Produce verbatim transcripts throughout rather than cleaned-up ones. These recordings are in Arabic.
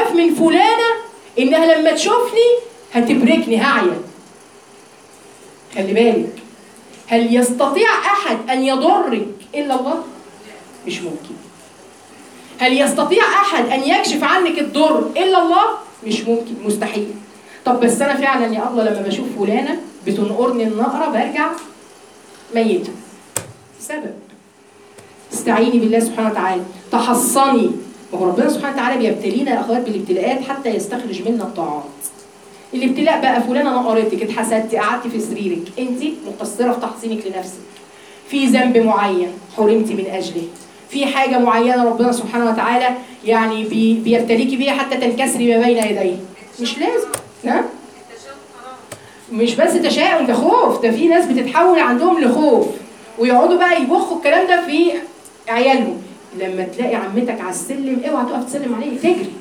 اخاف من فلانه انها لما تشوفني هتبركني هعيا. خلي بالك، هل يستطيع احد ان يضرك الا الله؟ مش ممكن. هل يستطيع احد ان يكشف عنك الضر الا الله؟ مش ممكن، مستحيل. طب بس انا فعلا يا الله لما بشوف فلانه بتنقرني النقره برجع ميته. سبب. استعيني بالله سبحانه وتعالى، تحصني. وهو ربنا سبحانه وتعالى بيبتلينا يا اخوات بالابتلاءات حتى يستخرج منا الطاعات. الابتلاء بقى فلانه نقرتك، اتحسدتي، قعدتي في سريرك، انت مقصره في تحصينك لنفسك. في ذنب معين حرمتي من اجله، في حاجه معينه ربنا سبحانه وتعالى يعني بي بيبتليكي بيها حتى تنكسري ما بين يديه. مش لازم، نعم؟ مش بس تشاؤم، ده خوف. ده في ناس بتتحول عندهم لخوف ويقعدوا بقى يبخوا الكلام ده في عيالهم. لما تلاقي عمتك على السلم اوعى تقف تسلم عليه، تجري.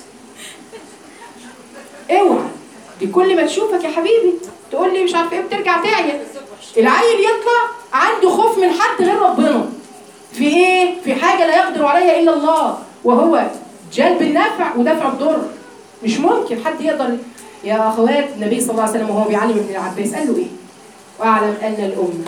اوعى، دي كل ما تشوفك يا حبيبي تقول لي مش عارفه ايه بترجع تعيا. العيل يطلع عنده خوف من حد غير ربنا. في ايه؟ في حاجه لا يقدر عليها الا الله، وهو جلب النفع ودفع الضر. مش ممكن حد يقدر. يا اخوات النبي صلى الله عليه وسلم وهو بيعلم ابن العباس قال له ايه؟ واعلم ان الامه.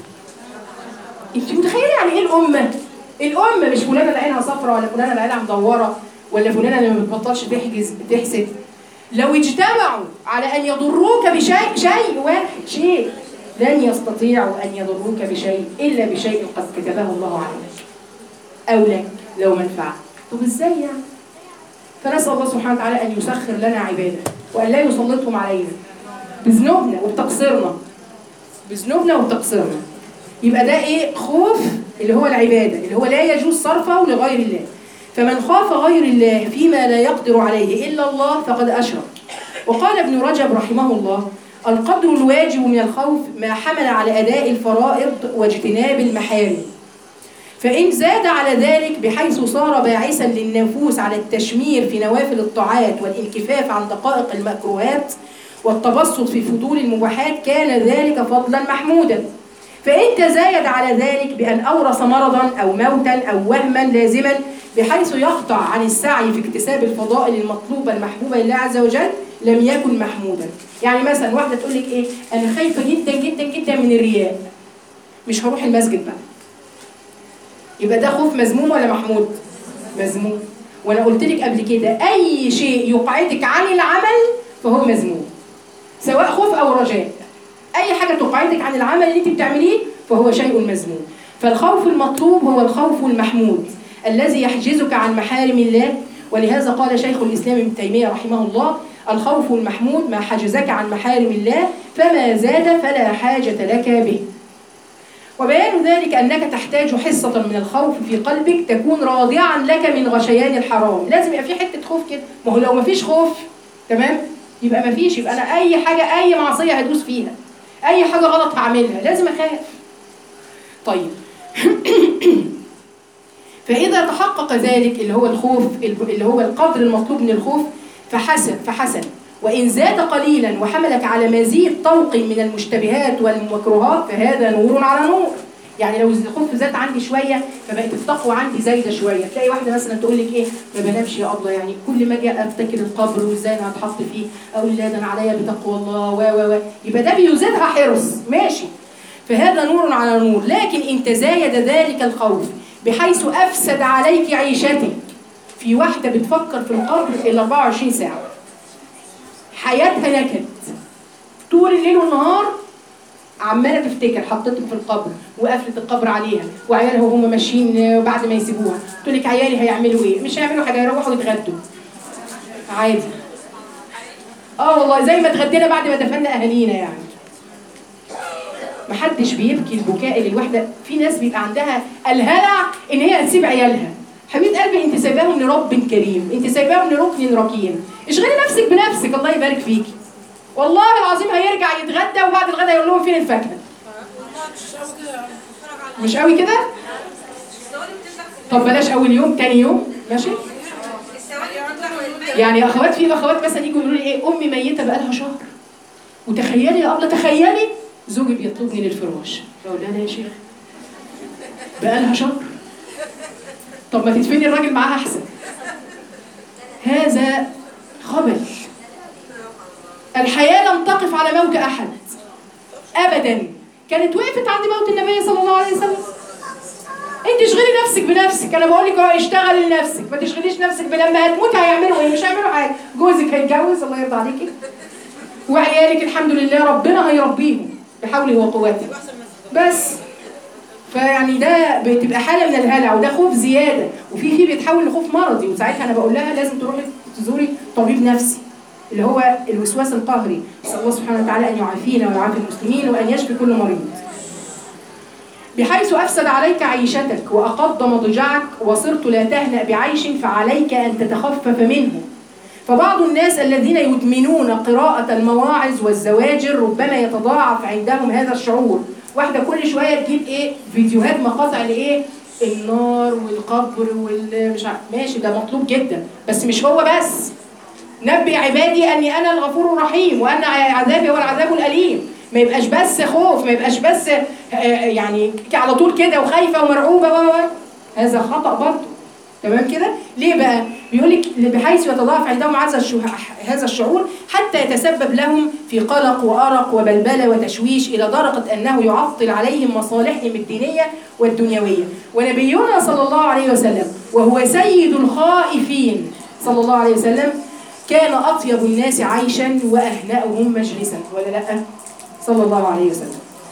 انت متخيله يعني ايه الامه؟ الامه مش فلانه اللي عينها صفراء ولا فلانه اللي عينها مدوره ولا فلانه اللي ما بتبطلش تحجز تحسد. لو اجتمعوا على ان يضروك بشيء، شيء واحد، شيء، لن يستطيعوا ان يضروك بشيء الا بشيء قد كتبه الله عليك او لك لو منفعه. طب ازاي يعني؟ فنسال الله سبحانه وتعالى ان يسخر لنا عباده وان لا يسلطهم علينا بذنوبنا وبتقصيرنا، بذنوبنا وبتقصيرنا. يبقى ده ايه؟ خوف اللي هو العباده، اللي هو لا يجوز صرفه لغير الله. فمن خاف غير الله فيما لا يقدر عليه الا الله فقد اشرك. وقال ابن رجب رحمه الله: القدر الواجب من الخوف ما حمل على اداء الفرائض واجتناب المحارم، فإن زاد على ذلك بحيث صار باعثا للنفوس على التشمير في نوافل الطاعات والانكفاف عن دقائق المكروهات والتبسط في فضول المباحات كان ذلك فضلا محمودا. فإن تزايد على ذلك بأن أورث مرضا أو موتا أو وهما لازما بحيث يقطع عن السعي في اكتساب الفضائل المطلوبة المحبوبة لله عز وجل لم يكن محمودا. يعني مثلا واحدة تقول لك إيه؟ أنا خايفة جدا جدا جدا من الرياء، مش هروح المسجد بقى. يبقى ده خوف مذموم ولا محمود؟ مذموم. وانا قلت لك قبل كده اي شيء يقعدك عن العمل فهو مذموم، سواء خوف او رجاء. اي حاجه تقعدك عن العمل اللي انت بتعمليه فهو شيء مذموم. فالخوف المطلوب هو الخوف المحمود الذي يحجزك عن محارم الله. ولهذا قال شيخ الاسلام ابن تيميه رحمه الله: الخوف المحمود ما حجزك عن محارم الله فما زاد فلا حاجه لك به. وبيان ذلك أنك تحتاج حصة من الخوف في قلبك تكون راضعا لك من غشيان الحرام. لازم يبقى في حتة خوف كده. ما هو لو ما فيش خوف تمام يبقى ما فيش، يبقى أنا أي حاجة أي معصية هدوس فيها، أي حاجة غلط هعملها، لازم أخاف. طيب فإذا تحقق ذلك اللي هو الخوف اللي هو القدر المطلوب من الخوف فحسن فحسن وإن زاد قليلا وحملك على مزيد طوق من المشتبهات والمكروهات فهذا نور على نور. يعني لو الخوف زاد عندي شوية فبقت التقوى عندي زايدة شوية. تلاقي واحدة مثلا تقول لك إيه؟ ما بنامش يا الله، يعني كل ما أجي أفتكر القبر وإزاي أنا هتحط فيه أقول لا ده أنا عليا بتقوى الله و و و يبقى ده بيزيدها حرص، ماشي. فهذا نور على نور. لكن إن تزايد ذلك الخوف بحيث أفسد عليك عيشتك. في واحدة بتفكر في القبر ال أربعة وعشرين ساعة، حياتها نكد طول الليل والنهار، عماله تفتكر حطيتك في القبر وقفلت القبر عليها وعيالها وهم ماشيين بعد ما يسيبوها. تقول لك عيالي هيعملوا ايه؟ مش هيعملوا حاجه، يروحوا يتغدوا عادي. اه والله زي ما اتغدينا بعد ما دفنا اهالينا. يعني محدش بيبكي البكاء اللي الواحده. في ناس بيبقى عندها الهلع ان هي تسيب عيالها. حبيبه قلبي انت سايباهم لرب كريم، انت سايباهم لركن ركين، اشغلي نفسك بنفسك. الله يبارك فيكي. والله العظيم هيرجع يتغدى وبعد الغدا يقول لهم فين الفاكهه. مش قوي كده؟ طب بلاش اول يوم، تاني يوم ماشي. يعني يا اخوات في اخوات مثلا يجوا يقولوا لي ايه؟ امي ميته بقالها شهر، وتخيلي يا ابله تخيلي زوجي بيطلبني للفراش. بقول لها يا شيخ بقالها شهر، طب ما تدفني الراجل معاها احسن. هذا خبل. الحياة لم تقف على موت أحد أبدا، كانت وقفت عند موت النبي صلى الله عليه وسلم. انت اشغلي نفسك بنفسك، انا بقول لك اهو اشتغلي لنفسك، ما تشغليش نفسك بلما هتموت هيعملوا ايه، مش هيعملوا حاجه. جوزك هيتجوز الله يرضى عليكي، وعيالك الحمد لله ربنا هيربيهم بحوله وقوته بس. فيعني ده بتبقى حاله من الهلع، وده خوف زياده، وفي في بيتحول لخوف مرضي، وساعتها انا بقول لها لازم تروحي تزوري طبيب نفسي اللي هو الوسواس القهري. نسال الله سبحانه وتعالى ان يعافينا ويعافي المسلمين وان يشفي كل مريض. بحيث أفسد عليك عيشتك وأقض مضجعك وصرت لا تهنأ بعيش فعليك أن تتخفف منه. فبعض الناس الذين يدمنون قراءة المواعظ والزواجر ربما يتضاعف عندهم هذا الشعور. واحدة كل شوية تجيب إيه فيديوهات مقاطع لإيه النار والقبر والمش عارف، ماشي ده مطلوب جدا، بس مش هو بس. نبئ عبادي أني أنا الغفور الرحيم وأن عذابي هو العذاب الأليم. ما يبقاش بس خوف، ما يبقاش بس يعني على طول كده وخايفه ومرعوبه و هذا خطأ برضه. تمام كده؟ ليه بقى؟ بيقول لك بحيث يتضاعف عندهم هذا الشعور حتى يتسبب لهم في قلق وأرق وبلبله وتشويش الى درجه انه يعطل عليهم مصالحهم الدينيه والدنيويه. ونبينا صلى الله عليه وسلم وهو سيد الخائفين صلى الله عليه وسلم كان اطيب الناس عيشا واهنأهم مجلسا، ولا لا؟ صلى الله عليه وسلم.